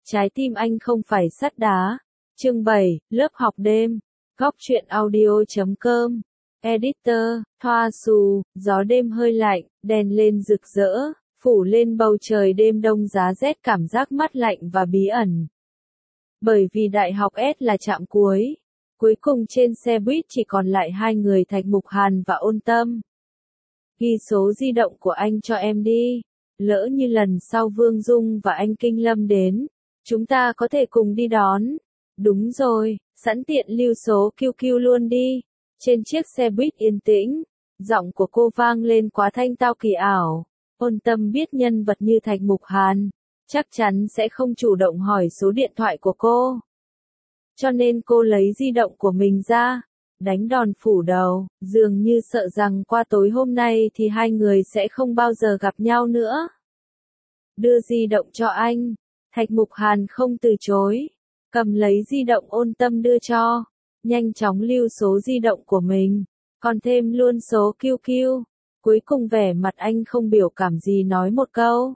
Trái tim anh không phải sắt đá. Chương 7, lớp học đêm. Góc truyện audio.com. Editor, Thoa Xù, gió đêm hơi lạnh, đèn lên rực rỡ, phủ lên bầu trời đêm đông giá rét cảm giác mát lạnh và bí ẩn. Bởi vì đại học S là trạm cuối. Cuối cùng trên xe buýt chỉ còn lại hai người Thạch Mục Hàn và Ôn Tâm. Ghi số di động của anh cho em đi. Lỡ như lần sau Vương Dung và anh Kinh Lâm đến, chúng ta có thể cùng đi đón. Đúng rồi, sẵn tiện lưu số QQ luôn đi. Trên chiếc xe buýt yên tĩnh, giọng của cô vang lên quá thanh tao kỳ ảo. Ôn Tâm biết nhân vật như Thạch Mục Hàn, chắc chắn sẽ không chủ động hỏi số điện thoại của cô. Cho nên cô lấy di động của mình ra, đánh đòn phủ đầu, dường như sợ rằng qua tối hôm nay thì hai người sẽ không bao giờ gặp nhau nữa. Đưa di động cho anh. Thạch Mục Hàn không từ chối, cầm lấy di động Ôn Tâm đưa cho, nhanh chóng lưu số di động của mình, còn thêm luôn số QQ. Cuối cùng vẻ mặt anh không biểu cảm gì nói một câu.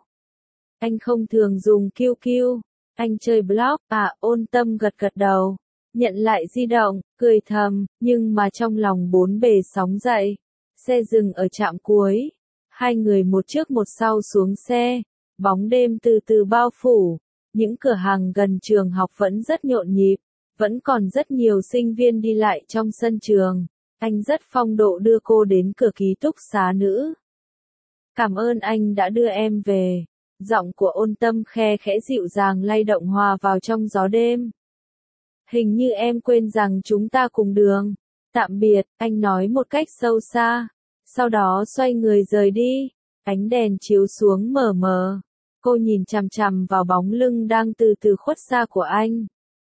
Anh không thường dùng QQ, anh chơi blog. Ôn Tâm gật gật đầu, nhận lại di động, cười thầm, nhưng mà trong lòng bốn bề sóng dậy. Xe dừng ở trạm cuối, hai người một trước một sau xuống xe, bóng đêm từ từ bao phủ. Những cửa hàng gần trường học vẫn rất nhộn nhịp, vẫn còn rất nhiều sinh viên đi lại trong sân trường. Anh rất phong độ đưa cô đến cửa ký túc xá nữ. Cảm ơn anh đã đưa em về. Giọng của Ôn Tâm khe khẽ dịu dàng lay động hòa vào trong gió đêm. Hình như em quên rằng chúng ta cùng đường. Tạm biệt, anh nói một cách sâu xa. Sau đó xoay người rời đi. Ánh đèn chiếu xuống mờ mờ. Cô nhìn chằm chằm vào bóng lưng đang từ từ khuất xa của anh.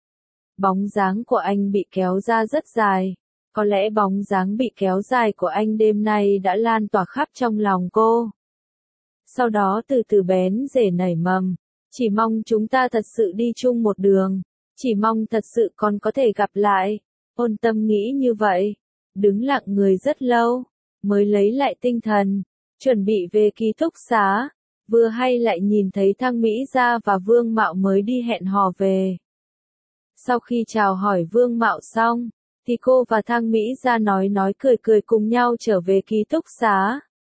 Bóng dáng của anh bị kéo ra rất dài. Có lẽ bóng dáng bị kéo dài của anh đêm nay đã lan tỏa khắp trong lòng cô. Sau đó từ từ bén rễ nảy mầm. Chỉ mong chúng ta thật sự đi chung một đường. Chỉ mong thật sự còn có thể gặp lại. Ôn Tâm nghĩ như vậy. Đứng lặng người rất lâu. Mới lấy lại tinh thần. Chuẩn bị về ký túc xá. Vừa hay lại nhìn thấy Thang Mỹ Gia và Vương Mạo mới đi hẹn hò về. Sau khi chào hỏi Vương Mạo xong, thì cô và Thang Mỹ Gia nói cười cùng nhau trở về ký túc xá.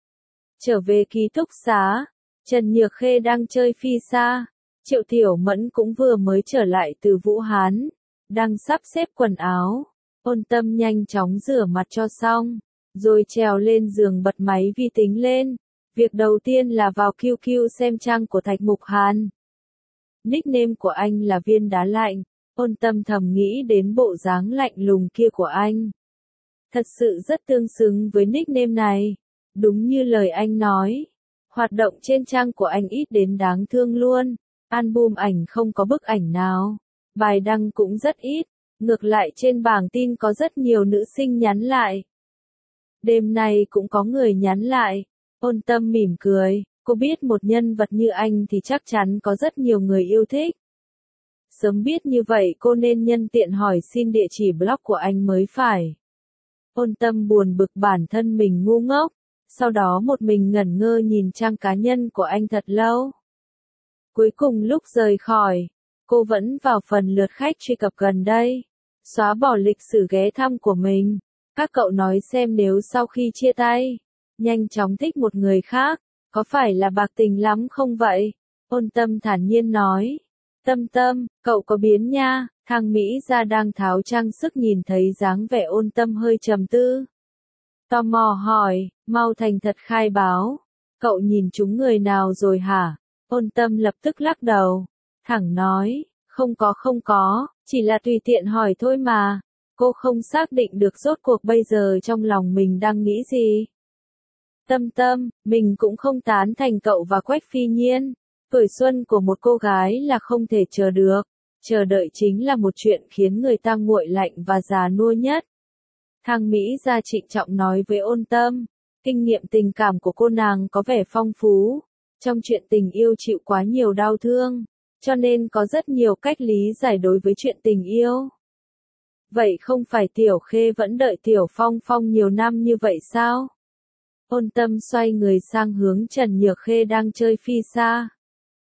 Trở về ký túc xá, Trần Nhược Khê đang chơi phi sa. Triệu Tiểu Mẫn cũng vừa mới trở lại từ Vũ Hán, đang sắp xếp quần áo. Ôn Tâm nhanh chóng rửa mặt cho xong, rồi trèo lên giường bật máy vi tính lên. Việc đầu tiên là vào QQ xem trang của Thạch Mục Hàn. Nickname của anh là Viên Đá Lạnh. Ôn Tâm thầm nghĩ đến bộ dáng lạnh lùng kia của anh. Thật sự rất tương xứng với nickname này. Đúng như lời anh nói. Hoạt động trên trang của anh ít đến đáng thương luôn. Album ảnh không có bức ảnh nào. Bài đăng cũng rất ít. Ngược lại trên bảng tin có rất nhiều nữ sinh nhắn lại. Đêm nay cũng có người nhắn lại. Ôn Tâm mỉm cười. Cô biết một nhân vật như anh thì chắc chắn có rất nhiều người yêu thích. Sớm biết như vậy cô nên nhân tiện hỏi xin địa chỉ blog của anh mới phải. Ôn Tâm buồn bực bản thân mình ngu ngốc. Sau đó một mình ngẩn ngơ nhìn trang cá nhân của anh thật lâu. Cuối cùng lúc rời khỏi, cô vẫn vào phần lượt khách truy cập gần đây. Xóa bỏ lịch sử ghé thăm của mình. Các cậu nói xem nếu sau khi chia tay, nhanh chóng thích một người khác, có phải là bạc tình lắm không vậy? Ôn Tâm thản nhiên nói. Tâm, cậu có biến nha. Thang Mỹ Gia đang tháo trang sức nhìn thấy dáng vẻ Ôn Tâm hơi trầm tư. Tò mò hỏi, mau thành thật khai báo. Cậu nhìn trúng người nào rồi hả? Ôn Tâm lập tức lắc đầu. Thẳng nói, không có, chỉ là tùy tiện hỏi thôi mà. Cô không xác định được rốt cuộc bây giờ trong lòng mình đang nghĩ gì. Tâm, mình cũng không tán thành cậu và Quách Phi Nhiên. Tuổi xuân của một cô gái là không thể chờ được. Chờ đợi chính là một chuyện khiến người ta nguội lạnh và già nua nhất. Thang Mỹ Gia trịnh trọng nói với Ôn Tâm. Kinh nghiệm tình cảm của cô nàng có vẻ phong phú. Trong chuyện tình yêu chịu quá nhiều đau thương. Cho nên có rất nhiều cách lý giải đối với chuyện tình yêu. Vậy không phải Tiểu Khê vẫn đợi Tiểu Phong nhiều năm như vậy sao? Ôn Tâm xoay người sang hướng Trần Nhược Khê đang chơi phi sa.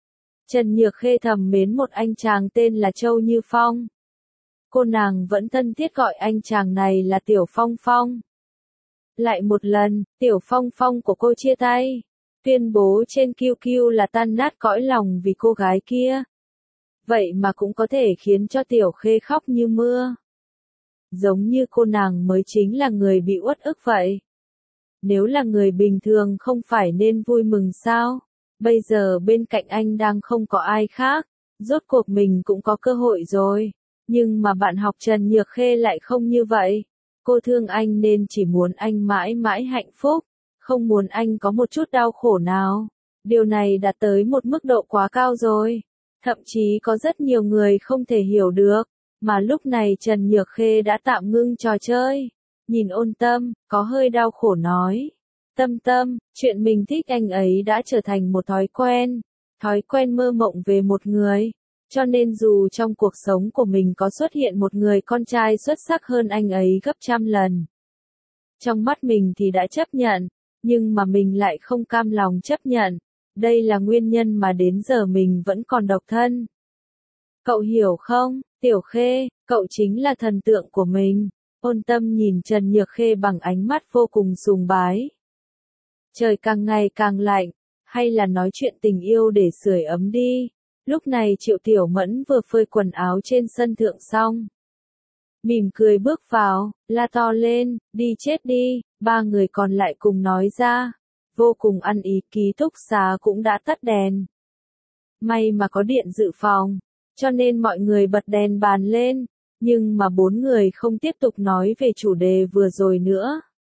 Trần Nhược Khê thầm mến một anh chàng tên là Châu Như Phong. Cô nàng vẫn thân thiết gọi anh chàng này là Tiểu Phong Phong. Lại một lần, Tiểu Phong Phong của cô chia tay, tuyên bố trên QQ là tan nát cõi lòng vì cô gái kia. Vậy mà cũng có thể khiến cho Tiểu Khê khóc như mưa. Giống như cô nàng mới chính là người bị uất ức vậy. Nếu là người bình thường không phải nên vui mừng sao? Bây giờ bên cạnh anh đang không có ai khác, rốt cuộc mình cũng có cơ hội rồi. Nhưng mà bạn học Trần Nhược Khê lại không như vậy. Cô thương anh nên chỉ muốn anh mãi mãi hạnh phúc, không muốn anh có một chút đau khổ nào. Điều này đã tới một mức độ quá cao rồi. Thậm chí có rất nhiều người không thể hiểu được, mà lúc này Trần Nhược Khê đã tạm ngưng trò chơi. Nhìn Ôn Tâm, có hơi đau khổ nói. Tâm Tâm, chuyện mình thích anh ấy đã trở thành một thói quen mơ mộng về một người. Cho nên dù trong cuộc sống của mình có xuất hiện một người con trai xuất sắc hơn anh ấy gấp trăm lần. Trong mắt mình thì đã chấp nhận, nhưng mà mình lại không cam lòng chấp nhận. Đây là nguyên nhân mà đến giờ mình vẫn còn độc thân. Cậu hiểu không, Tiểu Khê, cậu chính là thần tượng của mình. Ôn Tâm nhìn Trần Nhược Khê bằng ánh mắt vô cùng sùng bái. Trời càng ngày càng lạnh, hay là nói chuyện tình yêu để sưởi ấm đi. Lúc này Triệu Tiểu Mẫn vừa phơi quần áo trên sân thượng xong. Mỉm cười bước vào, la to lên, đi chết đi, ba người còn lại cùng nói ra. Vô cùng ăn ý, ký túc xá cũng đã tắt đèn. May mà có điện dự phòng, cho nên mọi người bật đèn bàn lên, nhưng mà bốn người không tiếp tục nói về chủ đề vừa rồi nữa.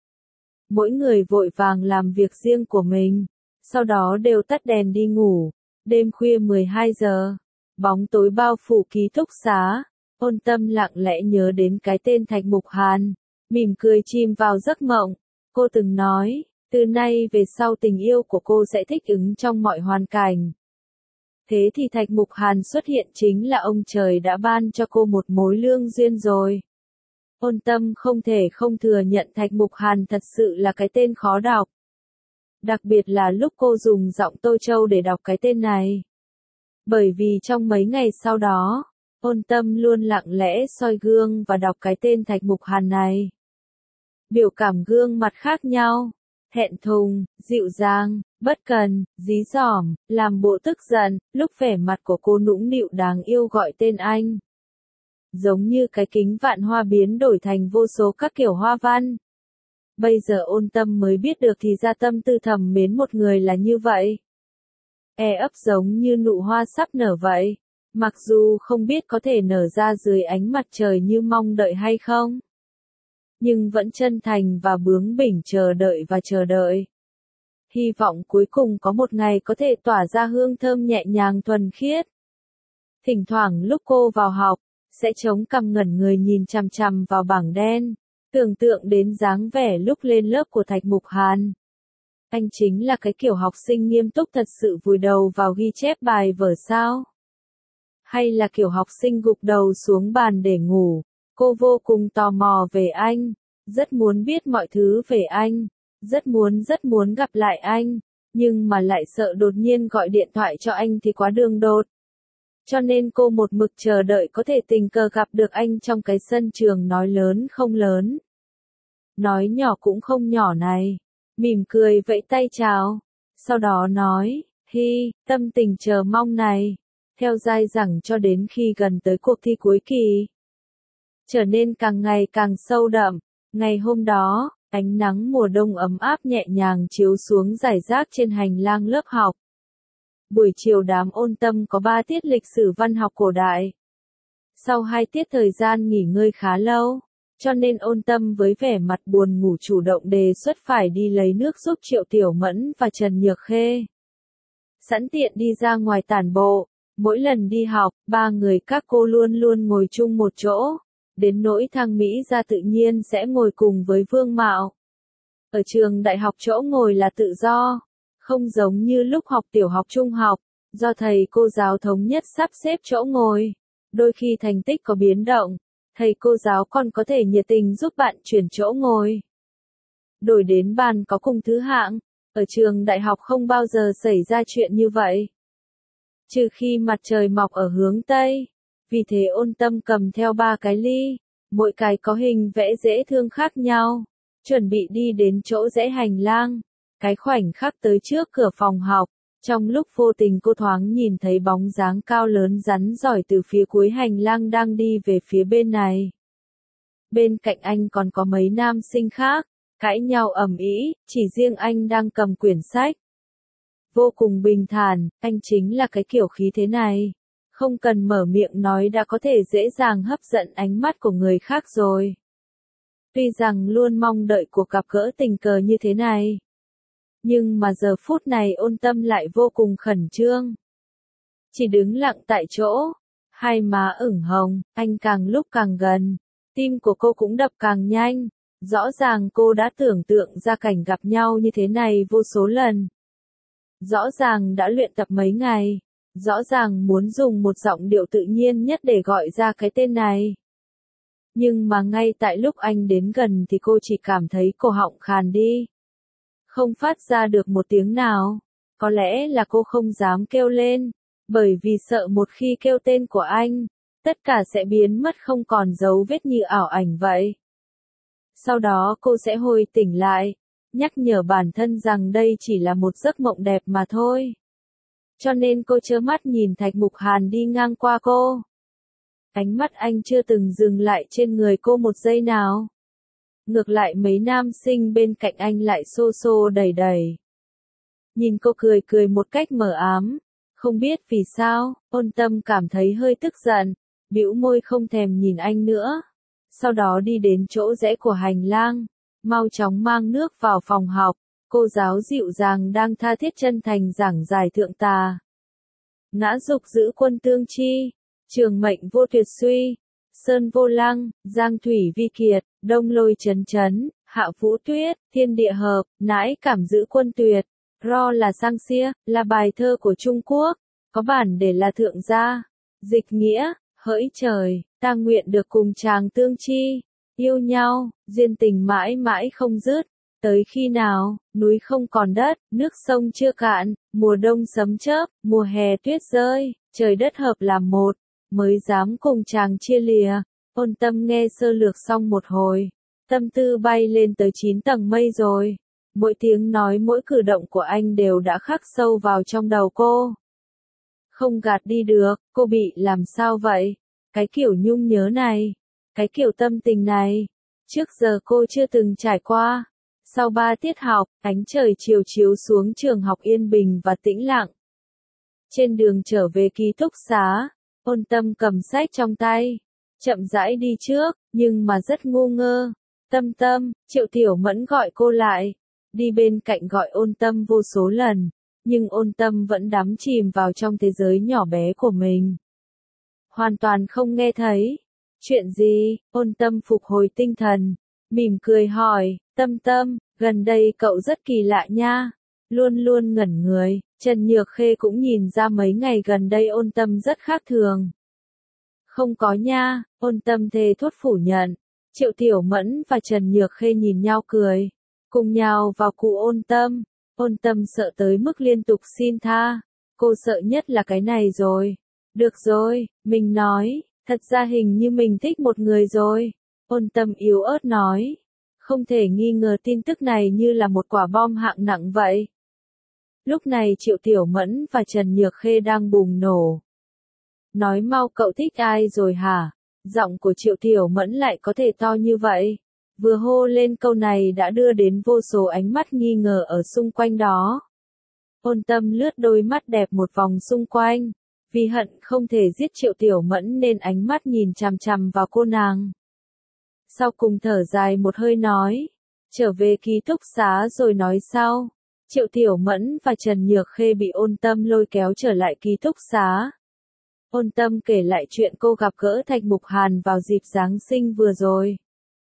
Mỗi người vội vàng làm việc riêng của mình, sau đó đều tắt đèn đi ngủ. Đêm khuya 12 giờ, bóng tối bao phủ ký túc xá, Ôn Tâm lặng lẽ nhớ đến cái tên Thạch Mục Hàn, mỉm cười chìm vào giấc mộng. Cô từng nói, từ nay về sau tình yêu của cô sẽ thích ứng trong mọi hoàn cảnh. Thế thì Thạch Mục Hàn xuất hiện chính là ông trời đã ban cho cô một mối lương duyên rồi. Ôn Tâm không thể không thừa nhận Thạch Mục Hàn thật sự là cái tên khó đọc. Đặc biệt là lúc cô dùng giọng Tô Châu để đọc cái tên này. Bởi vì trong mấy ngày sau đó, Ôn Tâm luôn lặng lẽ soi gương và đọc cái tên Thạch Mục Hàn này. Biểu cảm gương mặt khác nhau, thẹn thùng, dịu dàng, bất cần, dí dỏm, làm bộ tức giận, lúc vẻ mặt của cô nũng nịu đáng yêu gọi tên anh. Giống như cái kính vạn hoa biến đổi thành vô số các kiểu hoa văn. Bây giờ Ôn Tâm mới biết được thì ra tâm tư thầm mến một người là như vậy. Ấp giống như nụ hoa sắp nở vậy, mặc dù không biết có thể nở ra dưới ánh mặt trời như mong đợi hay không. Nhưng vẫn chân thành và bướng bỉnh chờ đợi. Hy vọng cuối cùng có một ngày có thể tỏa ra hương thơm nhẹ nhàng thuần khiết. Thỉnh thoảng lúc cô vào học, sẽ chống cằm ngẩn người nhìn chằm chằm vào bảng đen. Tưởng tượng đến dáng vẻ lúc lên lớp của Thạch Mục Hàn. Anh chính là cái kiểu học sinh nghiêm túc thật sự vùi đầu vào ghi chép bài vở sao? Hay là kiểu học sinh gục đầu xuống bàn để ngủ? Cô vô cùng tò mò về anh, rất muốn biết mọi thứ về anh, rất muốn gặp lại anh, nhưng mà lại sợ đột nhiên gọi điện thoại cho anh thì quá đường đột. Cho nên cô một mực chờ đợi có thể tình cờ gặp được anh trong cái sân trường nói lớn không lớn, nói nhỏ cũng không nhỏ này. Mỉm cười vẫy tay chào, sau đó nói, hi, tâm tình chờ mong này, theo dai dẳng cho đến khi gần tới cuộc thi cuối kỳ. Trở nên càng ngày càng sâu đậm, ngày hôm đó, ánh nắng mùa đông ấm áp nhẹ nhàng chiếu xuống rải rác trên hành lang lớp học. Buổi chiều đám Ôn Tâm có 3 tiết lịch sử văn học cổ đại. Sau 2 tiết thời gian nghỉ ngơi khá lâu, cho nên Ôn Tâm với vẻ mặt buồn ngủ chủ động đề xuất phải đi lấy nước giúp Triệu Tiểu Mẫn và Trần Nhược Khê. Sẵn tiện đi ra ngoài tản bộ, mỗi lần đi học, ba người các cô luôn luôn ngồi chung một chỗ, đến nỗi Thang Mỹ Gia tự nhiên sẽ ngồi cùng với Vương Mạo. Ở trường đại học chỗ ngồi là tự do, không giống như lúc học tiểu học trung học, do thầy cô giáo thống nhất sắp xếp chỗ ngồi. Đôi khi thành tích có biến động, thầy cô giáo còn có thể nhiệt tình giúp bạn chuyển chỗ ngồi. Đổi đến bàn có cùng thứ hạng, ở trường đại học không bao giờ xảy ra chuyện như vậy. trừ khi mặt trời mọc ở hướng Tây. Vì thế Ôn Tâm cầm theo 3 cái ly, mỗi cái có hình vẽ dễ thương khác nhau, chuẩn bị đi đến chỗ rẽ hành lang. Cái khoảnh khắc tới trước cửa phòng học, trong lúc vô tình cô thoáng nhìn thấy bóng dáng cao lớn rắn rỏi từ phía cuối hành lang đang đi về phía bên này. Bên cạnh anh còn có mấy nam sinh khác, cãi nhau ầm ĩ, chỉ riêng anh đang cầm quyển sách. Vô cùng bình thản, anh chính là cái kiểu khí thế này. Không cần mở miệng nói đã có thể dễ dàng hấp dẫn ánh mắt của người khác rồi. Tuy rằng luôn mong đợi cuộc gặp gỡ tình cờ như thế này, nhưng mà giờ phút này Ôn Tâm lại vô cùng khẩn trương. Chỉ đứng lặng tại chỗ, hai má ửng hồng, anh càng lúc càng gần, tim của cô cũng đập càng nhanh. Rõ ràng cô đã tưởng tượng ra cảnh gặp nhau như thế này vô số lần. Rõ ràng đã luyện tập mấy ngày. Rõ ràng muốn dùng một giọng điệu tự nhiên nhất để gọi ra cái tên này. Nhưng mà ngay tại lúc anh đến gần thì cô chỉ cảm thấy cổ họng khàn đi. Không phát ra được một tiếng nào. Có lẽ là cô không dám kêu lên, bởi vì sợ một khi kêu tên của anh, tất cả sẽ biến mất không còn dấu vết như ảo ảnh vậy. Sau đó cô sẽ hồi tỉnh lại, nhắc nhở bản thân rằng đây chỉ là một giấc mộng đẹp mà thôi. Cho nên cô trơ mắt nhìn Thạch Mục Hàn đi ngang qua cô. Ánh mắt anh chưa từng dừng lại trên người cô một giây nào. Ngược lại mấy nam sinh bên cạnh anh lại xô xô đẩy đẩy. Nhìn cô cười cười một cách mờ ám. Không biết vì sao, Ôn Tâm cảm thấy hơi tức giận, bĩu môi không thèm nhìn anh nữa. Sau đó đi đến chỗ rẽ của hành lang, mau chóng mang nước vào phòng học. Cô giáo dịu dàng đang tha thiết chân thành giảng giải thượng tà. Ngã dục giữ quân tương chi, trường mệnh vô tuyệt suy, sơn vô lăng, giang thủy vi kiệt, đông lôi chấn chấn, hạ vũ tuyết, thiên địa hợp, nãi cảm giữ quân tuyệt. Ro là sang xia, là bài thơ của Trung Quốc, có bản để là thượng gia. Dịch nghĩa, hỡi trời, ta nguyện được cùng chàng tương chi, yêu nhau, duyên tình mãi mãi không dứt. Tới khi nào, núi không còn đất, nước sông chưa cạn, mùa đông sấm chớp, mùa hè tuyết rơi, trời đất hợp làm một, mới dám cùng chàng chia lìa. Ôn Tâm nghe sơ lược xong một hồi, tâm tư bay lên tới 9 tầng mây rồi. Mỗi tiếng nói mỗi cử động của anh đều đã khắc sâu vào trong đầu cô. Không gạt đi được, cô bị làm sao vậy? Cái kiểu nhung nhớ này, cái kiểu tâm tình này, trước giờ cô chưa từng trải qua. Sau 3 tiết học, ánh trời chiều chiếu xuống trường học yên bình và tĩnh lặng. Trên đường trở về ký túc xá, Ôn Tâm cầm sách trong tay, chậm rãi đi trước, nhưng mà rất ngu ngơ. Tâm Tâm, Triệu Tiểu Mẫn gọi cô lại, đi bên cạnh gọi Ôn Tâm vô số lần, nhưng Ôn Tâm vẫn đắm chìm vào trong thế giới nhỏ bé của mình. Hoàn toàn không nghe thấy. Chuyện gì? Ôn Tâm phục hồi tinh thần, mỉm cười hỏi, Tâm Tâm, gần đây cậu rất kỳ lạ nha. Luôn luôn ngẩn người, Trần Nhược Khê cũng nhìn ra mấy ngày gần đây Ôn Tâm rất khác thường. Không có nha, Ôn Tâm thề thốt phủ nhận. Triệu Tiểu Mẫn và Trần Nhược Khê nhìn nhau cười, cùng nhau vào cụ Ôn Tâm. Ôn Tâm sợ tới mức liên tục xin tha. Cô sợ nhất là cái này rồi. Được rồi, mình nói, thật ra hình như mình thích một người rồi. Ôn Tâm yếu ớt nói. Không thể nghi ngờ tin tức này như là một quả bom hạng nặng vậy. Lúc này Triệu Tiểu Mẫn và Trần Nhược Khê đang bùng nổ. Nói mau cậu thích ai rồi hả? Giọng của Triệu Tiểu Mẫn lại có thể to như vậy. Vừa hô lên câu này đã đưa đến vô số ánh mắt nghi ngờ ở xung quanh đó. Ôn Tâm lướt đôi mắt đẹp một vòng xung quanh. Vì hận không thể giết Triệu Tiểu Mẫn nên ánh mắt nhìn chằm chằm vào cô nàng. Sau cùng thở dài một hơi nói. Trở về ký túc xá rồi nói sau. Triệu Tiểu Mẫn và Trần Nhược Khê bị Ôn Tâm lôi kéo trở lại ký túc xá. Ôn Tâm kể lại chuyện cô gặp gỡ Thạch Mục Hàn vào dịp Giáng sinh vừa rồi.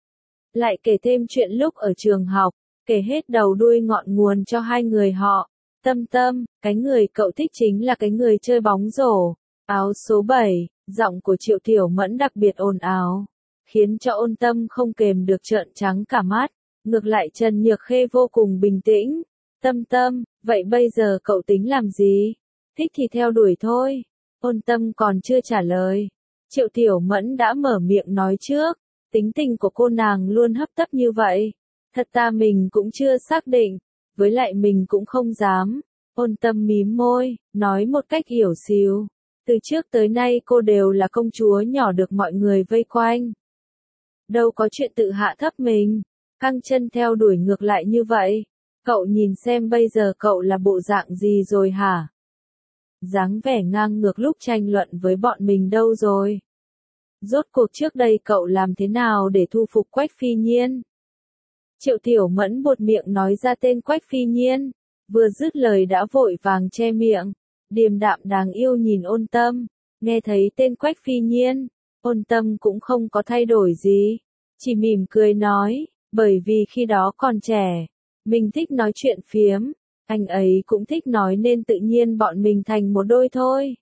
Lại kể thêm chuyện lúc ở trường học, kể hết đầu đuôi ngọn nguồn cho hai người họ. Tâm Tâm, cái người cậu thích chính là cái người chơi bóng rổ. Áo số 7, giọng của Triệu Tiểu Mẫn đặc biệt ồn ào, khiến cho Ôn Tâm không kềm được trợn trắng cả mắt. Ngược lại Trần Nhược Khê vô cùng bình tĩnh. Tâm Tâm, vậy bây giờ cậu tính làm gì? thích thì theo đuổi thôi. Ôn Tâm còn chưa trả lời. Triệu Tiểu Mẫn đã mở miệng nói trước, tính tình của cô nàng luôn hấp tấp như vậy. Thật ta mình cũng chưa xác định, với lại mình cũng không dám. Ôn Tâm mím môi, nói một cách hiểu xìu. Từ trước tới nay cô đều là công chúa nhỏ được mọi người vây quanh. Đâu có chuyện tự hạ thấp mình, căng chân theo đuổi ngược lại như vậy. Cậu nhìn xem bây giờ cậu là bộ dạng gì rồi hả? Dáng vẻ ngang ngược lúc tranh luận với bọn mình đâu rồi? Rốt cuộc trước đây cậu làm thế nào để thu phục Quách Phi Nhiên? Triệu Tiểu Mẫn buột miệng nói ra tên Quách Phi Nhiên, vừa dứt lời đã vội vàng che miệng, điềm đạm đáng yêu nhìn Ôn Tâm, nghe thấy tên Quách Phi Nhiên, Ôn Tâm cũng không có thay đổi gì, chỉ mỉm cười nói, bởi vì khi đó còn trẻ, mình thích nói chuyện phiếm, anh ấy cũng thích nói nên tự nhiên bọn mình thành một đôi thôi.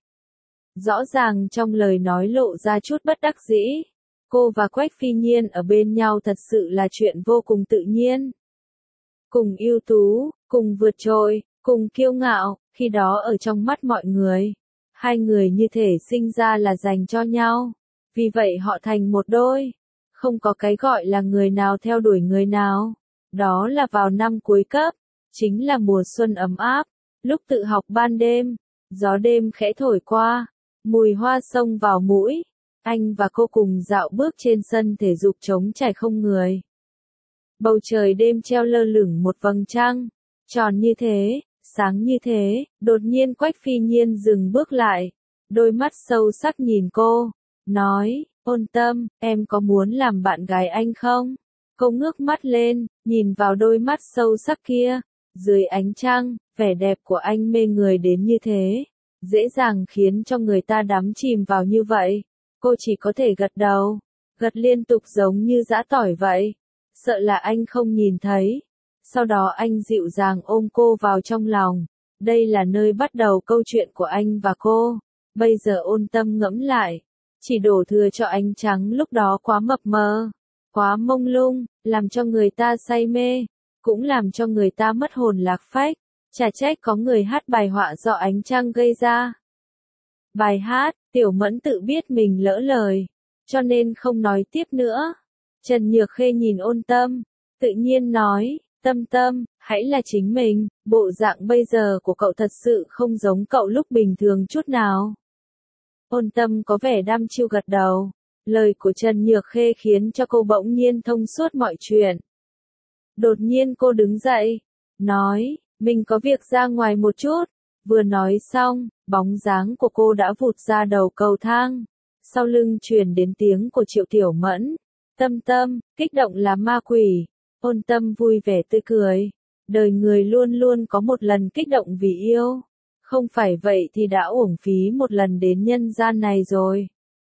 Rõ ràng trong lời nói lộ ra chút bất đắc dĩ. Cô và Quách Phi Nhiên ở bên nhau thật sự là chuyện vô cùng tự nhiên. Cùng ưu tú, cùng vượt trội, cùng kiêu ngạo, khi đó ở trong mắt mọi người. Hai người như thể sinh ra là dành cho nhau. Vì vậy họ thành một đôi. Không có cái gọi là người nào theo đuổi người nào. Đó là vào năm cuối cấp. Chính là mùa xuân ấm áp. Lúc tự học ban đêm. Gió đêm khẽ thổi qua. Mùi hoa xông vào mũi. Anh và cô cùng dạo bước trên sân thể dục trống trải không người. Bầu trời đêm treo lơ lửng một vầng trăng, tròn như thế, sáng như thế, đột nhiên Quách Phi Nhiên dừng bước lại, đôi mắt sâu sắc nhìn cô, nói, Ôn Tâm, em có muốn làm bạn gái anh không? Cô ngước mắt lên, nhìn vào đôi mắt sâu sắc kia, dưới ánh trăng, vẻ đẹp của anh mê người đến như thế, dễ dàng khiến cho người ta đắm chìm vào như vậy. Cô chỉ có thể gật đầu, gật liên tục giống như giã tỏi vậy, sợ là anh không nhìn thấy. Sau đó anh dịu dàng ôm cô vào trong lòng, đây là nơi bắt đầu câu chuyện của anh và cô. Bây giờ Ôn Tâm ngẫm lại, chỉ đổ thừa cho ánh trắng lúc đó quá mập mờ, quá mông lung, làm cho người ta say mê, cũng làm cho người ta mất hồn lạc phách, chả trách có người hát bài họa do ánh trăng gây ra. Bài hát, Tiểu Mẫn tự biết mình lỡ lời, cho nên không nói tiếp nữa. Trần Nhược Khê nhìn Ôn Tâm, tự nhiên nói, Tâm Tâm, hãy là chính mình, bộ dạng bây giờ của cậu thật sự không giống cậu lúc bình thường chút nào. Ôn Tâm có vẻ đăm chiêu gật đầu, lời của Trần Nhược Khê khiến cho cô bỗng nhiên thông suốt mọi chuyện. Đột nhiên cô đứng dậy, nói, mình có việc ra ngoài một chút. Vừa nói xong, bóng dáng của cô đã vụt ra đầu cầu thang. Sau lưng truyền đến tiếng của Triệu Tiểu Mẫn. Tâm Tâm, kích động là ma quỷ. Ôn Tâm vui vẻ tươi cười. Đời người luôn luôn có một lần kích động vì yêu. Không phải vậy thì đã uổng phí một lần đến nhân gian này rồi.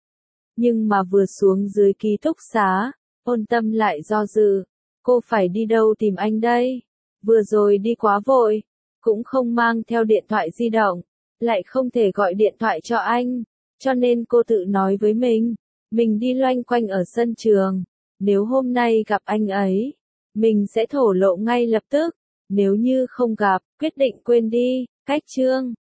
Nhưng mà vừa xuống dưới ký túc xá, Ôn Tâm lại do dự. Cô phải đi đâu tìm anh đây? Vừa rồi đi quá vội. Cũng không mang theo điện thoại di động, lại không thể gọi điện thoại cho anh, cho nên cô tự nói với mình đi loanh quanh ở sân trường, nếu hôm nay gặp anh ấy, mình sẽ thổ lộ ngay lập tức, nếu như không gặp, quyết định quên đi, cách chương.